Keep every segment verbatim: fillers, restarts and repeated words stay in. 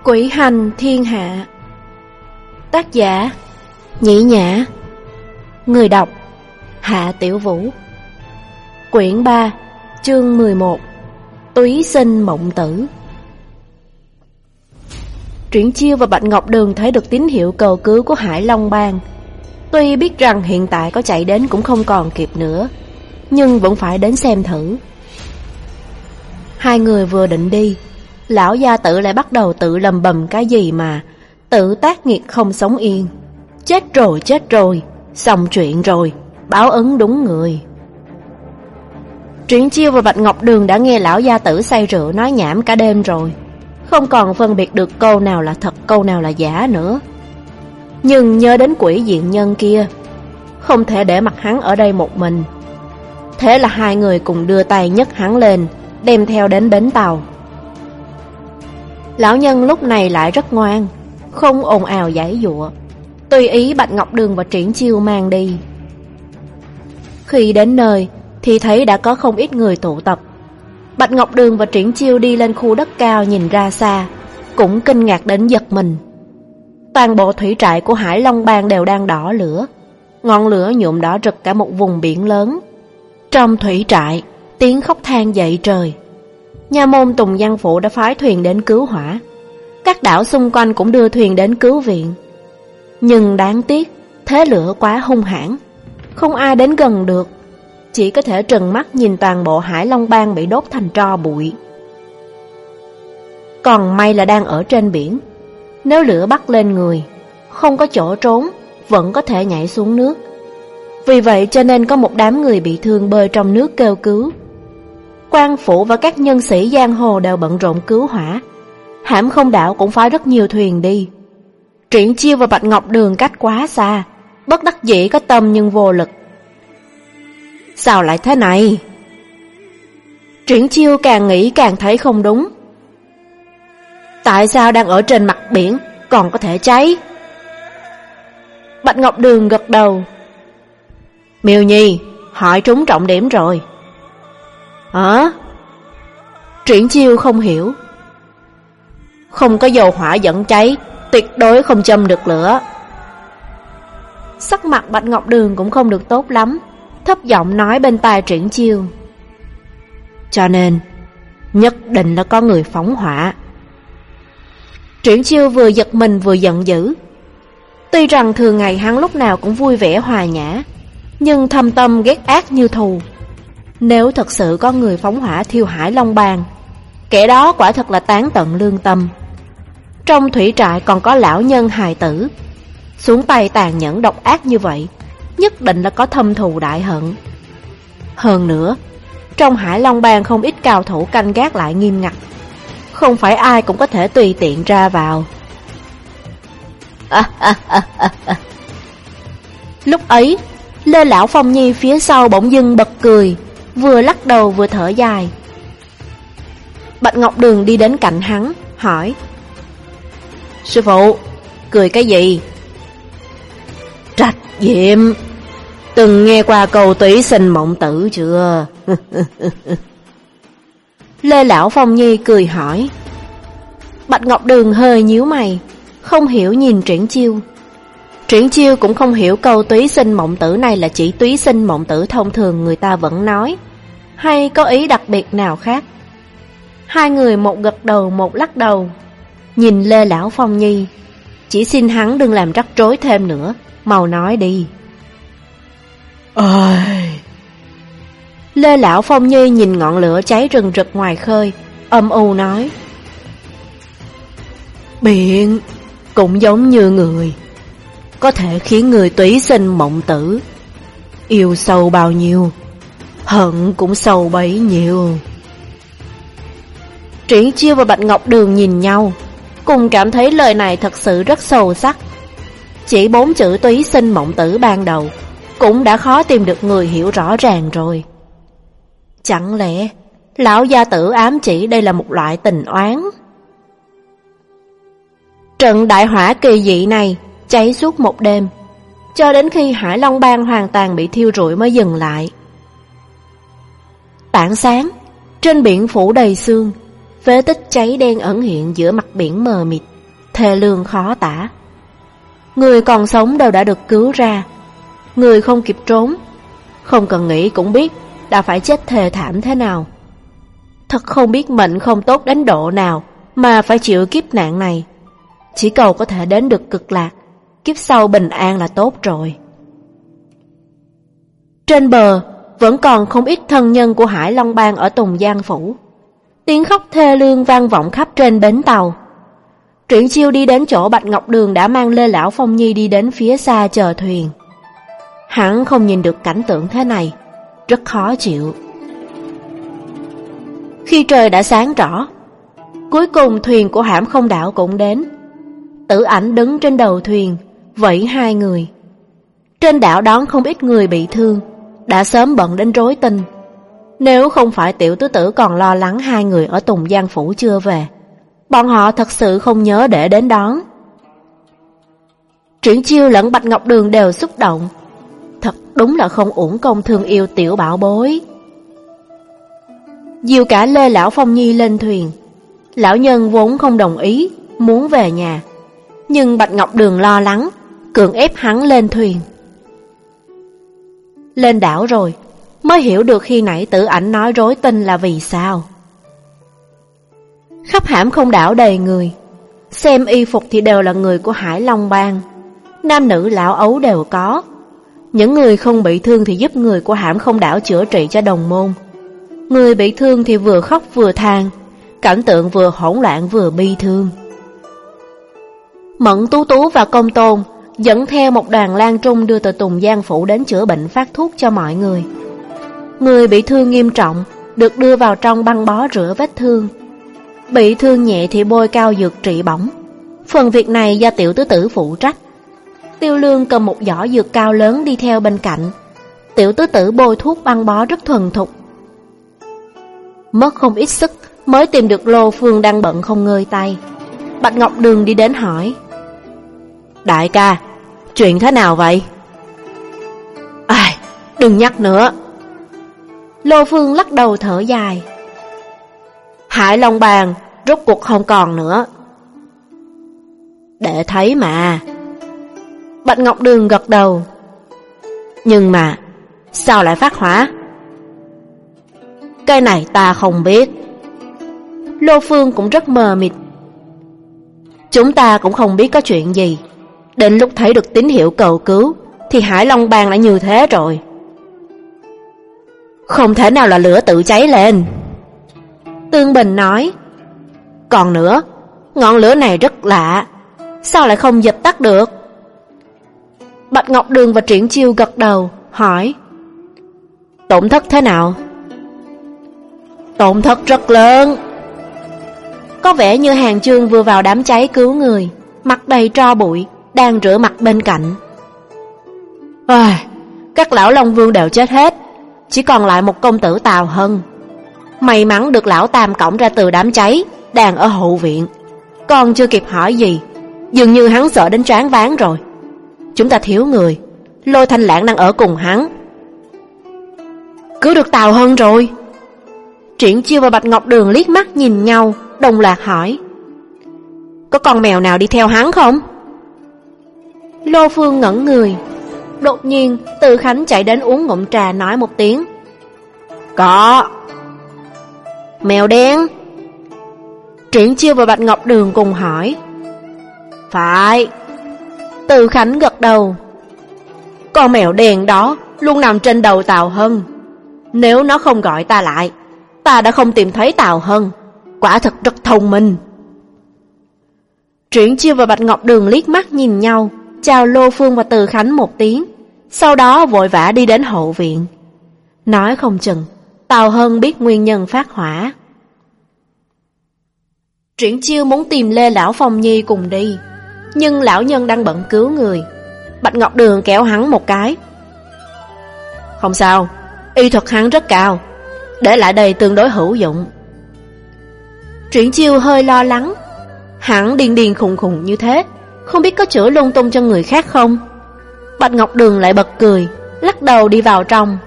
Quỷ hành thiên hạ. Tác giả Nhĩ Nhã. Người đọc Hạ Tiểu Vũ. Quyển ba, chương mười một. Túy sinh mộng tử. Triển Chiêu và Bạch Ngọc Đường thấy được tín hiệu cầu cứu của Hải Long Bang. Tuy biết rằng hiện tại có chạy đến cũng không còn kịp nữa, nhưng vẫn phải đến xem thử. Hai người vừa định đi, lão gia tử lại bắt đầu tự lầm bầm cái gì mà tự tác nghiệt không sống yên. Chết rồi, chết rồi, xong chuyện rồi, báo ứng đúng người. Triển Chiêu và Bạch Ngọc Đường đã nghe lão gia tử say rượu nói nhảm cả đêm rồi, không còn phân biệt được câu nào là thật câu nào là giả nữa. Nhưng nhớ đến quỷ diện nhân kia, không thể để mặc hắn ở đây một mình. Thế là hai người cùng đưa tay nhấc hắn lên, đem theo đến bến tàu. Lão nhân lúc này lại rất ngoan, không ồn ào giãy giụa, tùy ý Bạch Ngọc Đường và Triển Chiêu mang đi. Khi đến nơi thì thấy đã có không ít người tụ tập. Bạch Ngọc Đường và Triển Chiêu đi lên khu đất cao nhìn ra xa, cũng kinh ngạc đến giật mình. Toàn bộ thủy trại của Hải Long Bang đều đang đỏ lửa, ngọn lửa nhuộm đỏ rực cả một vùng biển lớn. Trong thủy trại, tiếng khóc than dậy trời. Nha môn Tùng Văn Phủ đã phái thuyền đến cứu hỏa, các đảo xung quanh cũng đưa thuyền đến cứu viện. Nhưng đáng tiếc, thế lửa quá hung hãn, không ai đến gần được, chỉ có thể trừng mắt nhìn toàn bộ Hải Long Bang bị đốt thành tro bụi. Còn may là đang ở trên biển, nếu lửa bắt lên người, không có chỗ trốn, vẫn có thể nhảy xuống nước. Vì vậy cho nên có một đám người bị thương bơi trong nước kêu cứu. Quan phủ và các nhân sĩ giang hồ đều bận rộn cứu hỏa. Hãm Không đảo cũng phái rất nhiều thuyền đi. Triển Chiêu và Bạch Ngọc Đường cách quá xa, bất đắc dĩ có tâm nhưng vô lực. Sao lại thế này? Triển Chiêu càng nghĩ càng thấy không đúng. Tại sao đang ở trên mặt biển còn có thể cháy? Bạch Ngọc Đường gật đầu. Miêu Nhi, hỏi trúng trọng điểm rồi. Hả? Triển Chiêu không hiểu. Không có dầu hỏa dẫn cháy, tuyệt đối không châm được lửa. Sắc mặt Bạch Ngọc Đường cũng không được tốt lắm, thấp giọng nói bên tai Triển Chiêu. Cho nên nhất định là có người phóng hỏa. Triển Chiêu vừa giật mình vừa giận dữ. Tuy rằng thường ngày hắn lúc nào cũng vui vẻ hòa nhã, nhưng thâm tâm ghét ác như thù. Nếu thật sự có người phóng hỏa thiêu Hải Long Bang, kẻ đó quả thật là tán tận lương tâm. Trong thủy trại còn có lão nhân hài tử, xuống tay tàn nhẫn độc ác như vậy, nhất định là có thâm thù đại hận. Hơn nữa, trong Hải Long Bang không ít cao thủ canh gác lại nghiêm ngặt, không phải ai cũng có thể tùy tiện ra vào. À, à, à, à, à. Lúc ấy, Lê Lão Phong Nhi phía sau bỗng dưng bật cười, vừa lắc đầu vừa thở dài. Bạch Ngọc Đường đi đến cạnh hắn, hỏi: Sư phụ, cười cái gì? Trạch Diệm, từng nghe qua câu túy sinh mộng tử chưa? Lê Lão Phong Nhi cười hỏi. Bạch Ngọc Đường hơi nhíu mày, không hiểu nhìn Triển Chiêu. Triển Chiêu cũng không hiểu câu túy sinh mộng tử này là chỉ túy sinh mộng tử thông thường người ta vẫn nói, hay có ý đặc biệt nào khác. Hai người một gật đầu một lắc đầu, nhìn Lê Lão Phong Nhi, chỉ xin hắn đừng làm rắc rối thêm nữa, mau nói đi. Ôi! Lê Lão Phong Nhi nhìn ngọn lửa cháy rừng rực ngoài khơi, âm u nói: Biển cũng giống như người, có thể khiến người túy sinh mộng tử. Yêu sâu bao nhiêu, hận cũng sâu bấy nhiêu. Triển Chiêu và Bạch Ngọc Đường nhìn nhau, cùng cảm thấy lời này thật sự rất sâu sắc. Chỉ bốn chữ túy sinh mộng tử ban đầu cũng đã khó tìm được người hiểu rõ ràng rồi. Chẳng lẽ lão gia tử ám chỉ đây là một loại tình oán? Trận đại hỏa kỳ dị này cháy suốt một đêm, cho đến khi Hải Long Bang hoàn toàn bị thiêu rụi mới dừng lại. Tảng sáng, trên biển phủ đầy sương, phế tích cháy đen ẩn hiện giữa mặt biển mờ mịt. thê lương khó tả. Người còn sống đều đã được cứu ra, người không kịp trốn, không cần nghĩ cũng biết đã phải chết thê thảm thế nào. Thật không biết mệnh không tốt đến độ nào mà phải chịu kiếp nạn này. Chỉ cầu có thể đến được cực lạc, kiếp sau bình an là tốt rồi. Trên bờ vẫn còn không ít thân nhân của Hải Long Bang ở Tùng Giang Phủ. Tiếng khóc thê lương vang vọng khắp trên bến tàu. Triển Chiêu đi đến chỗ Bạch Ngọc Đường đã mang Lê Lão Phong Nhi đi đến phía xa chờ thuyền. Hắn không nhìn được cảnh tượng thế này, rất khó chịu. Khi trời đã sáng rõ, cuối cùng thuyền của Hãm Không Đảo cũng đến. Tử Ảnh đứng trên đầu thuyền, vẫy hai người. Trên đảo đón không ít người bị thương, đã sớm bận đến rối tinh. Nếu không phải Tiểu Tứ Tử còn lo lắng hai người ở Tùng Giang Phủ chưa về, bọn họ thật sự không nhớ để đến đón. Triển Chiêu lẫn Bạch Ngọc Đường đều xúc động. Thật đúng là không uổng công thương yêu tiểu bảo bối. Dìu cả Lê Lão Phong Nhi lên thuyền. Lão nhân vốn không đồng ý, muốn về nhà, nhưng Bạch Ngọc Đường lo lắng, cưỡng ép hắn lên thuyền. Lên đảo rồi mới hiểu được khi nãy Tử Ảnh nói rối tinh là vì sao. Khắp Hãm Không Đảo đầy người, xem y phục thì đều là người của Hải Long Bang, nam nữ lão ấu đều có. Những người không bị thương thì giúp người của Hãm Không Đảo chữa trị cho đồng môn. Người bị thương thì vừa khóc vừa than, cảnh tượng vừa hỗn loạn vừa bi thương. Mẫn Tú Tú và Công Tôn dẫn theo một đoàn lang trung đưa từ Tùng Giang Phủ đến chữa bệnh phát thuốc cho mọi người. Người bị thương nghiêm trọng được đưa vào trong băng bó rửa vết thương, bị thương nhẹ thì bôi cao dược trị bỏng. Phần việc này do Tiểu Tứ Tử phụ trách. Tiêu Lương cầm một giỏ dược cao lớn đi theo bên cạnh. Tiểu Tứ Tử bôi thuốc băng bó rất thuần thục. Mất không ít sức mới tìm được Lô Phương đang bận không ngơi tay. Bạch Ngọc Đường đi đến hỏi: Đại ca, chuyện thế nào vậy? Ai, đừng nhắc nữa. Lô Phương lắc đầu thở dài: Hải Long Bang rốt cuộc không còn nữa. Để thấy mà. Bạch Ngọc Đường gật đầu: Nhưng mà sao lại phát hỏa? Cái này ta không biết. Lô Phương cũng rất mờ mịt: Chúng ta cũng không biết có chuyện gì. Đến lúc thấy được tín hiệu cầu cứu thì Hải Long Bang đã như thế rồi. Không thể nào là lửa tự cháy lên. Tương Bình nói: Còn nữa, ngọn lửa này rất lạ, sao lại không dập tắt được? Bạch Ngọc Đường và Triển Chiêu gật đầu, hỏi: Tổn thất thế nào? Tổn thất rất lớn. Có vẻ như Hàng Chương vừa vào đám cháy cứu người, mặt đầy tro bụi, đang rửa mặt bên cạnh. À, các lão Long Vương đều chết hết, chỉ còn lại một công tử Tào Hân. May mắn được lão Tam cõng ra từ đám cháy, đang ở hậu viện. Còn chưa kịp hỏi gì, dường như hắn sợ đến choáng váng rồi. Chúng ta thiếu người, Lôi Thanh Lãng đang ở cùng hắn. Cứu được Tào Hân rồi. Triển Chiêu và Bạch Ngọc Đường liếc mắt nhìn nhau, đồng loạt hỏi: Có con mèo nào đi theo hắn không? Lô Phương ngẩn người. Đột nhiên Từ Khánh chạy đến uống ngụm trà, nói một tiếng: Có. Mèo đen? Triển Chiêu và Bạch Ngọc Đường cùng hỏi. Phải. Từ Khánh gật đầu. Con mèo đen đó luôn nằm trên đầu Tào Hân. Nếu nó không gọi ta lại, ta đã không tìm thấy Tào Hân. Quả thật rất thông minh. Triển Chiêu và Bạch Ngọc Đường liếc mắt nhìn nhau, chào Lô Phương và Từ Khánh một tiếng, sau đó vội vã đi đến hậu viện. Nói không chừng Tào Hân biết nguyên nhân phát hỏa. Triển Chiêu muốn tìm Lê Lão Phong Nhi cùng đi, nhưng lão nhân đang bận cứu người. Bạch Ngọc Đường kéo hắn một cái. Không sao, y thuật hắn rất cao, để lại đây tương đối hữu dụng. Triển Chiêu hơi lo lắng. Hắn điên điên khùng khùng như thế, không biết có chữa lung tung cho người khác không? Bạch Ngọc Đường lại bật cười, lắc đầu đi vào trong.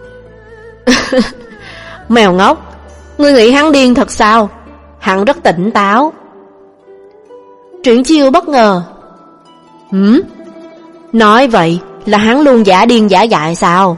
Mèo ngốc, ngươi nghĩ hắn điên thật sao? Hắn rất tỉnh táo. Triển Chiêu bất ngờ. Hửm? Nói vậy là hắn luôn giả điên giả dại sao?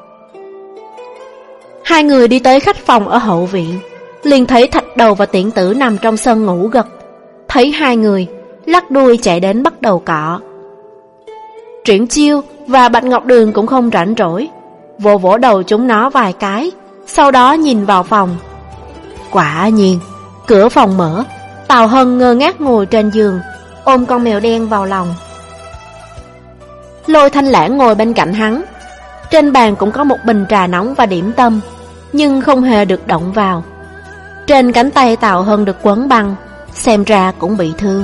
Hai người đi tới khách phòng ở hậu viện, liền thấy Thạch Đầu và Tiễn Tử nằm trong sân ngủ gật. Thấy hai người, lắc đuôi chạy đến bắt đầu cọ. Triển Chiêu và Bạch Ngọc Đường cũng không rảnh rỗi, vỗ vỗ đầu chúng nó vài cái, sau đó nhìn vào phòng. Quả nhiên, cửa phòng mở, Tào Hân ngơ ngác ngồi trên giường, ôm con mèo đen vào lòng. Lôi Thanh Lãng ngồi bên cạnh hắn. Trên bàn cũng có một bình trà nóng và điểm tâm, nhưng không hề được động vào. Trên cánh tay Tào Hân được quấn băng, xem ra cũng bị thương.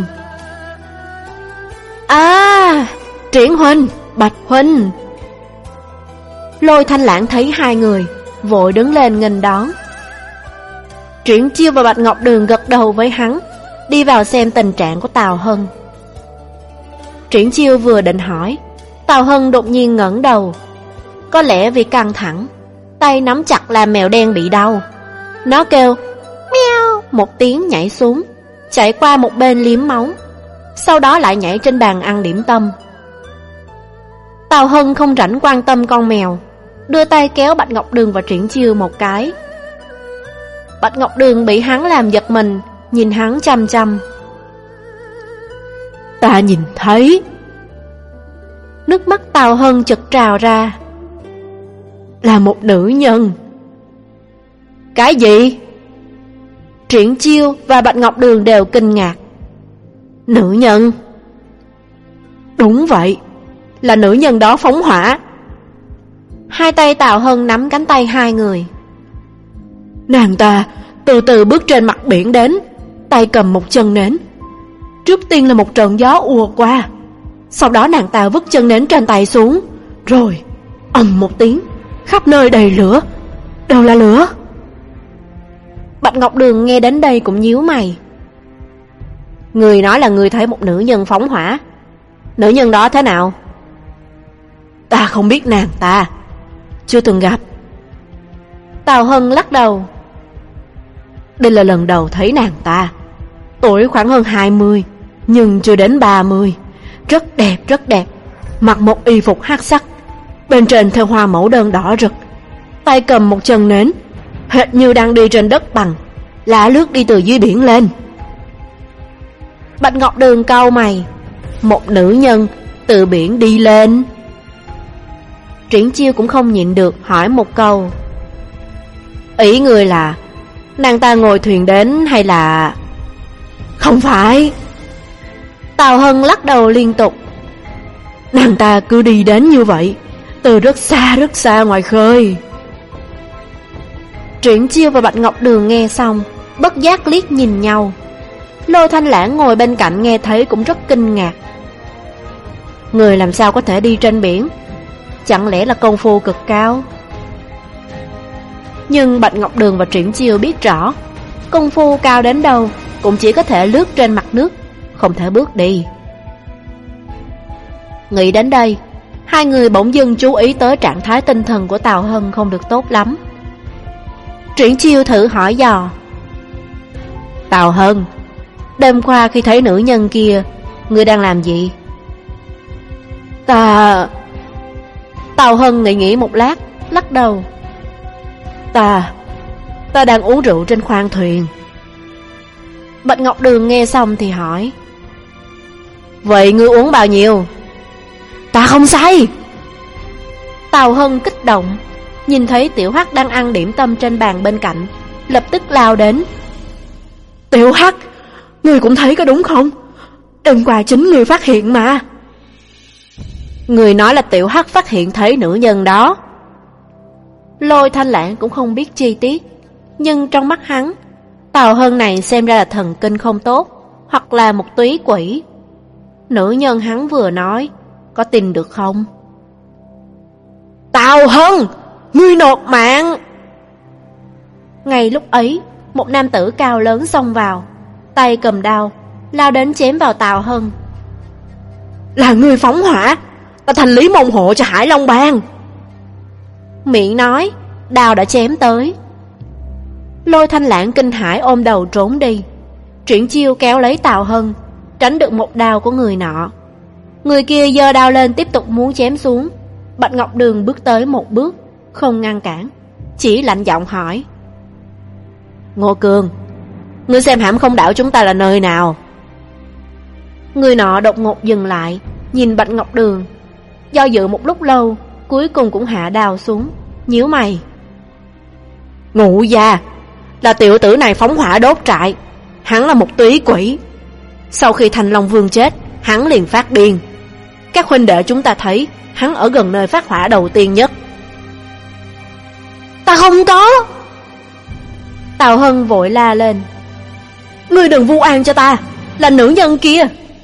À, Triển huynh, Bạch huynh. Lôi Thanh Lãng thấy hai người, vội đứng lên nghênh đón. Triển Chiêu và Bạch Ngọc Đường gật đầu với hắn, đi vào xem tình trạng của Tào Hân. Triển Chiêu vừa định hỏi, Tào Hân đột nhiên ngẩng đầu. Có lẽ vì căng thẳng, tay nắm chặt làm mèo đen bị đau. Nó kêu meo một tiếng nhảy xuống, chạy qua một bên liếm máu, sau đó lại nhảy trên bàn ăn điểm tâm. Tào Hân không rảnh quan tâm con mèo, đưa tay kéo Bạch Ngọc Đường và Triển Chiêu một cái. Bạch Ngọc Đường bị hắn làm giật mình, nhìn hắn chăm chăm. Ta nhìn thấy. Nước mắt Tào Hân chợt trào ra. Là một nữ nhân. Cái gì? Triển Chiêu và Bạch Ngọc Đường đều kinh ngạc. Nữ nhân? Đúng vậy, là nữ nhân đó phóng hỏa. Hai tay Tào Hân nắm cánh tay hai người. Nàng ta từ từ bước trên mặt biển đến, tay cầm một chân nến. Trước tiên là một trận gió ùa qua, sau đó nàng ta vứt chân nến trên tay xuống, rồi ầm một tiếng, khắp nơi đầy lửa, đều là lửa. Bạch Ngọc Đường nghe đến đây cũng nhíu mày. Người nói là người thấy một nữ nhân phóng hỏa. Nữ nhân đó thế nào? Ta không biết nàng ta, chưa từng gặp. Tào Hân lắc đầu. Đây là lần đầu thấy nàng ta. Tuổi khoảng hơn hai mươi, nhưng chưa đến ba mươi. Rất đẹp, rất đẹp. Mặc một y phục hắc sắc, bên trên theo hoa mẫu đơn đỏ rực, tay cầm một chân nến, hệt như đang đi trên đất bằng, lá lướt đi từ dưới biển lên. Bạch Ngọc Đường cau mày. Một nữ nhân từ biển đi lên. Triển Chiêu cũng không nhịn được hỏi một câu. Ý người là nàng ta ngồi thuyền đến hay là... Không phải. Tào Hân lắc đầu liên tục. Nàng ta cứ đi đến như vậy, từ rất xa rất xa ngoài khơi. Triển Chiêu và Bạch Ngọc Đường nghe xong, bất giác liếc nhìn nhau. Lôi Thanh Lãng ngồi bên cạnh nghe thấy cũng rất kinh ngạc. Người làm sao có thể đi trên biển? Chẳng lẽ là công phu cực cao? Nhưng Bạch Ngọc Đường và Triển Chiêu biết rõ, công phu cao đến đâu cũng chỉ có thể lướt trên mặt nước, không thể bước đi. Nghĩ đến đây, hai người bỗng dưng chú ý tới trạng thái tinh thần của Tào Hân không được tốt lắm. Triển Chiêu thử hỏi dò. Tào Hân, đêm qua khi thấy nữ nhân kia, ngươi đang làm gì? Ta... Tào Hân nghĩ nghĩ một lát, lắc đầu. Ta... Ta đang uống rượu trên khoang thuyền. Bạch Ngọc Đường nghe xong thì hỏi. Vậy ngươi uống bao nhiêu? Ta không say. Tào Hân kích động, nhìn thấy Tiểu Hắc đang ăn điểm tâm trên bàn bên cạnh, lập tức lao đến. Tiểu Hắc, ngươi cũng thấy có đúng không? Đêm qua chính ngươi phát hiện mà. Người nói là Tiểu Hắc phát hiện thấy nữ nhân đó. Lôi Thanh Lãng cũng không biết chi tiết, nhưng trong mắt hắn, Tào Hân này xem ra là thần kinh không tốt, hoặc là một túy quỷ. Nữ nhân hắn vừa nói, có tin được không? Tào Hân, ngươi nộp mạng! Ngay lúc ấy, một nam tử cao lớn xông vào, tay cầm đao, lao đến chém vào Tào Hân. Là ngươi phóng hỏa, ta thành lý môn hộ cho Hải Long Bang. Miệng nói, đao đã chém tới. Lôi Thanh Lãng kinh hãi ôm đầu trốn đi. Triển Chiêu kéo lấy Tào Hân, tránh được một đao của người nọ. Người kia giơ đao lên tiếp tục muốn chém xuống. Bạch Ngọc Đường bước tới một bước, không ngăn cản, chỉ lạnh giọng hỏi: Ngô Cương, ngươi xem hãm không đảo chúng ta là nơi nào? Người nọ đột ngột dừng lại, nhìn Bạch Ngọc Đường, do dự một lúc lâu, cuối cùng cũng hạ đao xuống, nhíu mày: Ngụ gia, là tiểu tử này phóng hỏa đốt trại. Hắn là một túy quỷ. Sau khi Thanh Long Vương chết, hắn liền phát điên. Các huynh đệ chúng ta thấy hắn ở gần nơi phát hỏa đầu tiên nhất. Ta không có. Tào Hân vội la lên: Ngươi đừng vu oan cho ta, là nữ nhân kia.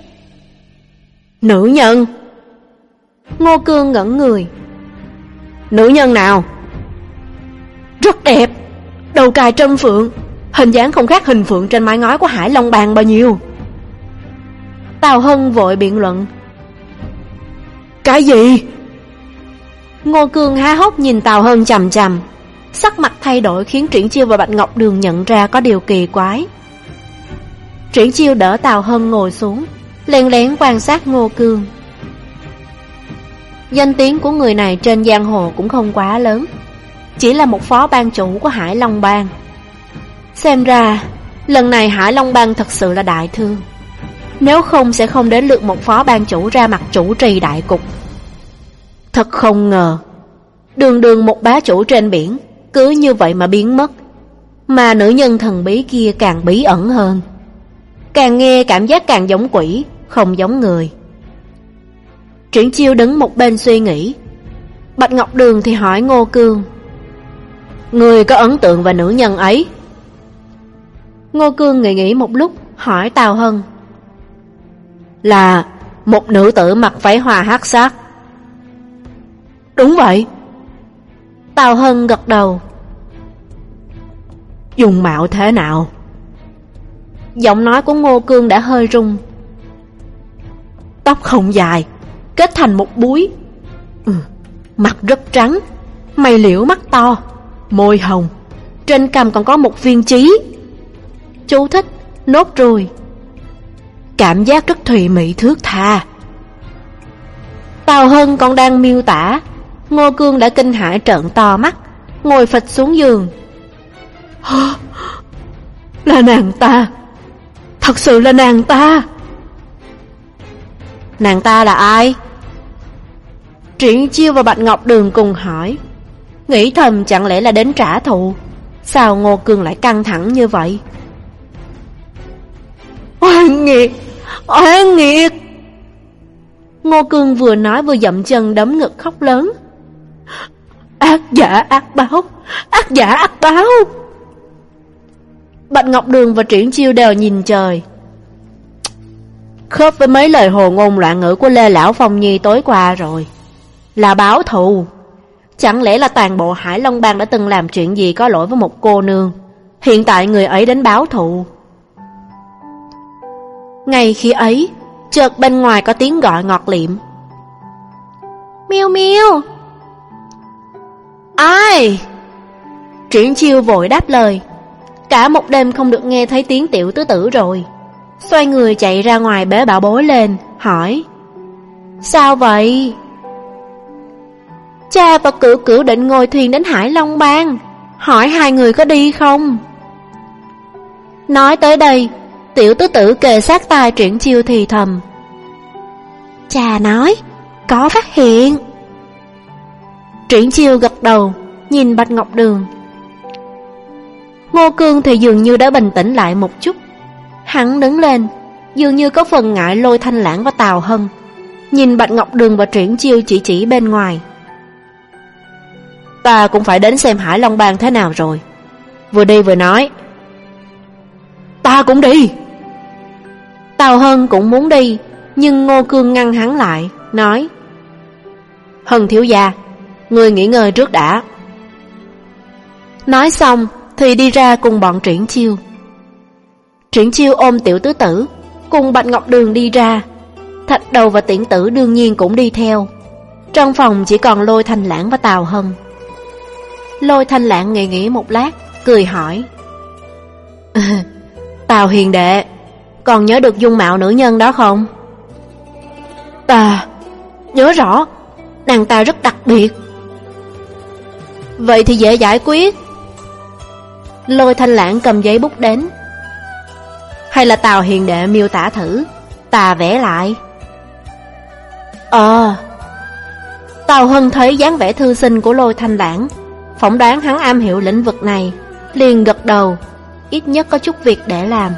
Nữ nhân? Ngô Cương ngẩn người. Nữ nhân nào? Rất đẹp, đầu cài trân phượng, hình dáng không khác hình phượng trên mái ngói của Hải Long Bang bao nhiêu. Tào Hân vội biện luận: Cái gì? Ngô Cương há hốc nhìn Tào Hân chằm chằm, sắc mặt thay đổi khiến Triển Chiêu và Bạch Ngọc Đường nhận ra có điều kỳ quái. Triển Chiêu đỡ Tào Hân ngồi xuống, lén lén quan sát Ngô Cương. Danh tiếng của người này trên giang hồ cũng không quá lớn, chỉ là một phó ban chủ của Hải Long Bang. Xem ra lần này Hải Long Bang thật sự là đại thương, nếu không sẽ không đến lượt một phó ban chủ ra mặt chủ trì đại cục. Thật không ngờ, đường đường một bá chủ trên biển cứ như vậy mà biến mất, mà nữ nhân thần bí kia càng bí ẩn hơn. Càng nghe cảm giác càng giống quỷ, không giống người. Triển Chiêu đứng một bên suy nghĩ. Bạch Ngọc Đường thì hỏi Ngô Cương: Người có ấn tượng về nữ nhân ấy? Ngô Cương nghĩ nghĩ một lúc, hỏi Tào Hân: Là một nữ tử mặc váy hoa hắc sắc. Đúng vậy. Tào Hân gật đầu. Dung mạo thế nào? Giọng nói của Ngô Cương đã hơi rung. Tóc không dài, kết thành một búi. ừ, Mặt rất trắng, mày liễu mắt to, môi hồng, trên cằm còn có một viên chí. Chú thích: nốt ruồi. Cảm giác rất thùy mị thước tha. Tào Hân còn đang miêu tả, Ngô Cương đã kinh hãi trợn to mắt, ngồi phịch xuống giường. Là nàng ta, thật sự là nàng ta. Nàng ta là ai? Triển Chiêu và Bạch Ngọc Đường cùng hỏi, nghĩ thầm chẳng lẽ là đến trả thù. Sao Ngô Cương lại căng thẳng như vậy? Oan nghiệt, oan nghiệt. Ngô Cương vừa nói vừa dậm chân đấm ngực khóc lớn. Ác giả ác báo, ác giả ác báo. Bạch Ngọc Đường và Triển Chiêu đều nhìn trời. Khớp với mấy lời hồ ngôn loạn ngữ của Lê Lão Phong Nhi tối qua rồi. Là báo thù. Chẳng lẽ là toàn bộ Hải Long Bang đã từng làm chuyện gì có lỗi với một cô nương, hiện tại người ấy đến báo thù? Ngay khi ấy, chợt bên ngoài có tiếng gọi ngọt liệm. Miêu miêu. Ai? Triển Chiêu vội đáp lời. Cả một đêm không được nghe thấy tiếng tiểu tứ tử rồi. Xoay người chạy ra ngoài bế bảo bối lên, hỏi: Sao vậy? Cha và Cửu Cửu định ngồi thuyền đến Hải Long Bang, hỏi hai người có đi không? Nói tới đây, tiểu tứ tử kề sát tai Triển Chiêu thì thầm: Cha nói có phát hiện. Triển Chiêu gật đầu, nhìn Bạch Ngọc Đường. Ngô Cương thì dường như đã bình tĩnh lại một chút. Hắn đứng lên, dường như có phần ngại Lôi Thanh Lãng và Tào Hân, nhìn Bạch Ngọc Đường và Triển Chiêu chỉ chỉ bên ngoài. Ta cũng phải đến xem Hải Long Bang thế nào rồi. Vừa đi vừa nói. Ta cũng đi. Tào Hân cũng muốn đi, nhưng Ngô Cương ngăn hắn lại, nói: Hân thiếu gia, người nghỉ ngơi trước đã. Nói xong thì đi ra cùng bọn Triển Chiêu. Triển Chiêu ôm tiểu tứ tử, cùng Bạch Ngọc Đường đi ra. Thạch Đầu và Tiễn Tử đương nhiên cũng đi theo. Trong phòng chỉ còn Lôi Thanh Lãng và Tào Hân. Lôi Thanh Lãng nghĩ nghĩ một lát, cười hỏi: Tào hiền đệ, còn nhớ được dung mạo nữ nhân đó không? Ta nhớ rõ, nàng ta rất đặc biệt. Vậy thì dễ giải quyết. Lôi Thanh Lãng cầm giấy bút đến. Hay là Tào hiền đệ miêu tả thử, ta vẽ lại. Ờ. Tào Hân thấy dáng vẻ thư sinh của Lôi Thanh Lãng, phỏng đoán hắn am hiểu lĩnh vực này, liền gật đầu, ít nhất có chút việc để làm.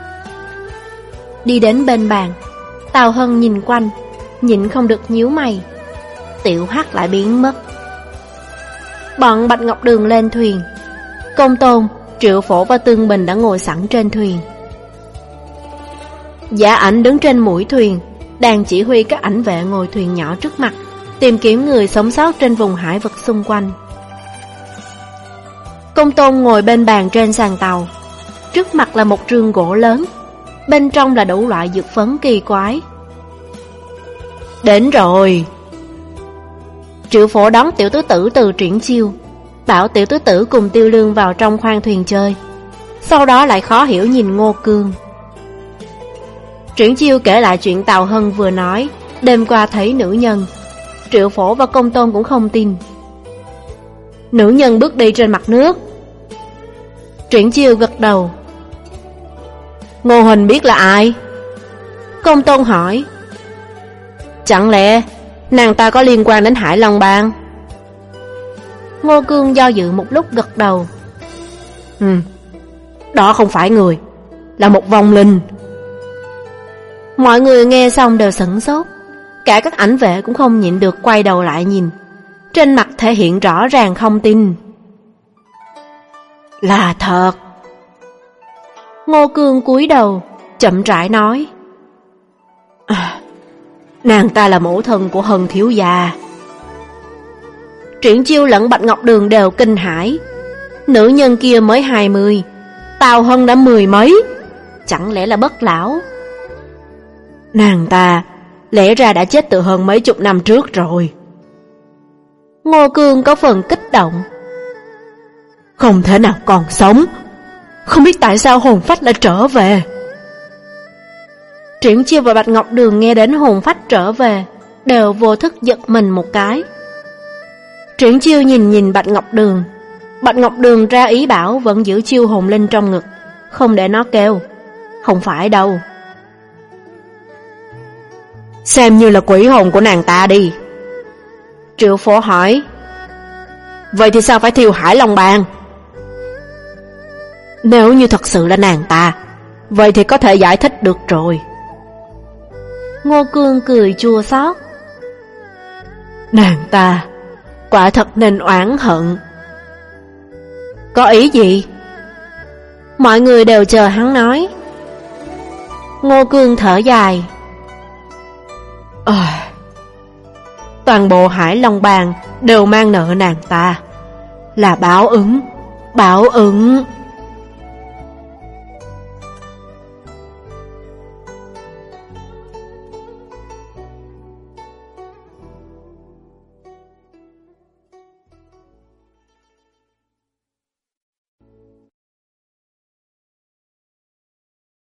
Đi đến bên bàn, Tào Hân nhìn quanh, nhịn không được nhíu mày. Tiểu Hắc lại biến mất. Bọn Bạch Ngọc Đường lên thuyền. Công Tôn, Triệu Phổ và Tương Bình đã ngồi sẵn trên thuyền. Giả Ảnh đứng trên mũi thuyền, đang chỉ huy các ảnh vệ ngồi thuyền nhỏ trước mặt, tìm kiếm người sống sót trên vùng hải vực xung quanh. Công Tôn ngồi bên bàn trên sàn tàu. Trước mặt là một rương gỗ lớn, bên trong là đủ loại dược phấn kỳ quái. Đến rồi. Triệu Phổ đón Tiểu Tứ Tử từ Triển Chiêu, bảo Tiểu Tứ Tử cùng Tiêu Lương vào trong khoang thuyền chơi. Sau đó lại khó hiểu nhìn Ngô Cương. Triển Chiêu kể lại chuyện Tào Hân vừa nói, đêm qua thấy nữ nhân. Triệu Phổ và Công Tôn cũng không tin. Nữ nhân bước đi trên mặt nước. Triển Chiêu gật đầu. Ngô Huỳnh biết là ai? Công Tôn hỏi. Chẳng lẽ nàng ta có liên quan đến Hải Long Bang? Ngô Cương do dự một lúc gật đầu. Ừ, đó không phải người, là một vong linh. Mọi người nghe xong đều sửng sốt. Cả các ảnh vệ cũng không nhịn được quay đầu lại nhìn, trên mặt thể hiện rõ ràng không tin. Là thật. Ngô Cương cúi đầu, chậm rãi nói. À, nàng ta là mẫu thân của Hân thiếu gia. Triển Chiêu lẫn Bạch Ngọc Đường đều kinh hãi. Nữ nhân kia mới hai mươi, Tào Hân đã mười mấy, chẳng lẽ là bất lão? Nàng ta lẽ ra đã chết từ hơn mấy chục năm trước rồi. Ngô Cương có phần kích động. Không thể nào còn sống. Không biết tại sao hồn phách lại trở về. Triển Chiêu và Bạch Ngọc Đường nghe đến hồn phách trở về, đều vô thức giật mình một cái. Triển Chiêu nhìn nhìn Bạch Ngọc Đường. Bạch Ngọc Đường ra ý bảo vẫn giữ chiêu hồn linh trong ngực, không để nó kêu. Không phải đâu. Xem như là quỷ hồn của nàng ta đi. Triệu Phổ hỏi. Vậy thì sao phải thiêu Hải Long Bang? Nếu như thật sự là nàng ta, vậy thì có thể giải thích được rồi. Ngô Cương cười chua xót. Nàng ta quả thật nên oán hận. Có ý gì? Mọi người đều chờ hắn nói. Ngô Cương thở dài. À, toàn bộ Hải Long Bang đều mang nợ nàng ta. Là báo ứng. Báo ứng.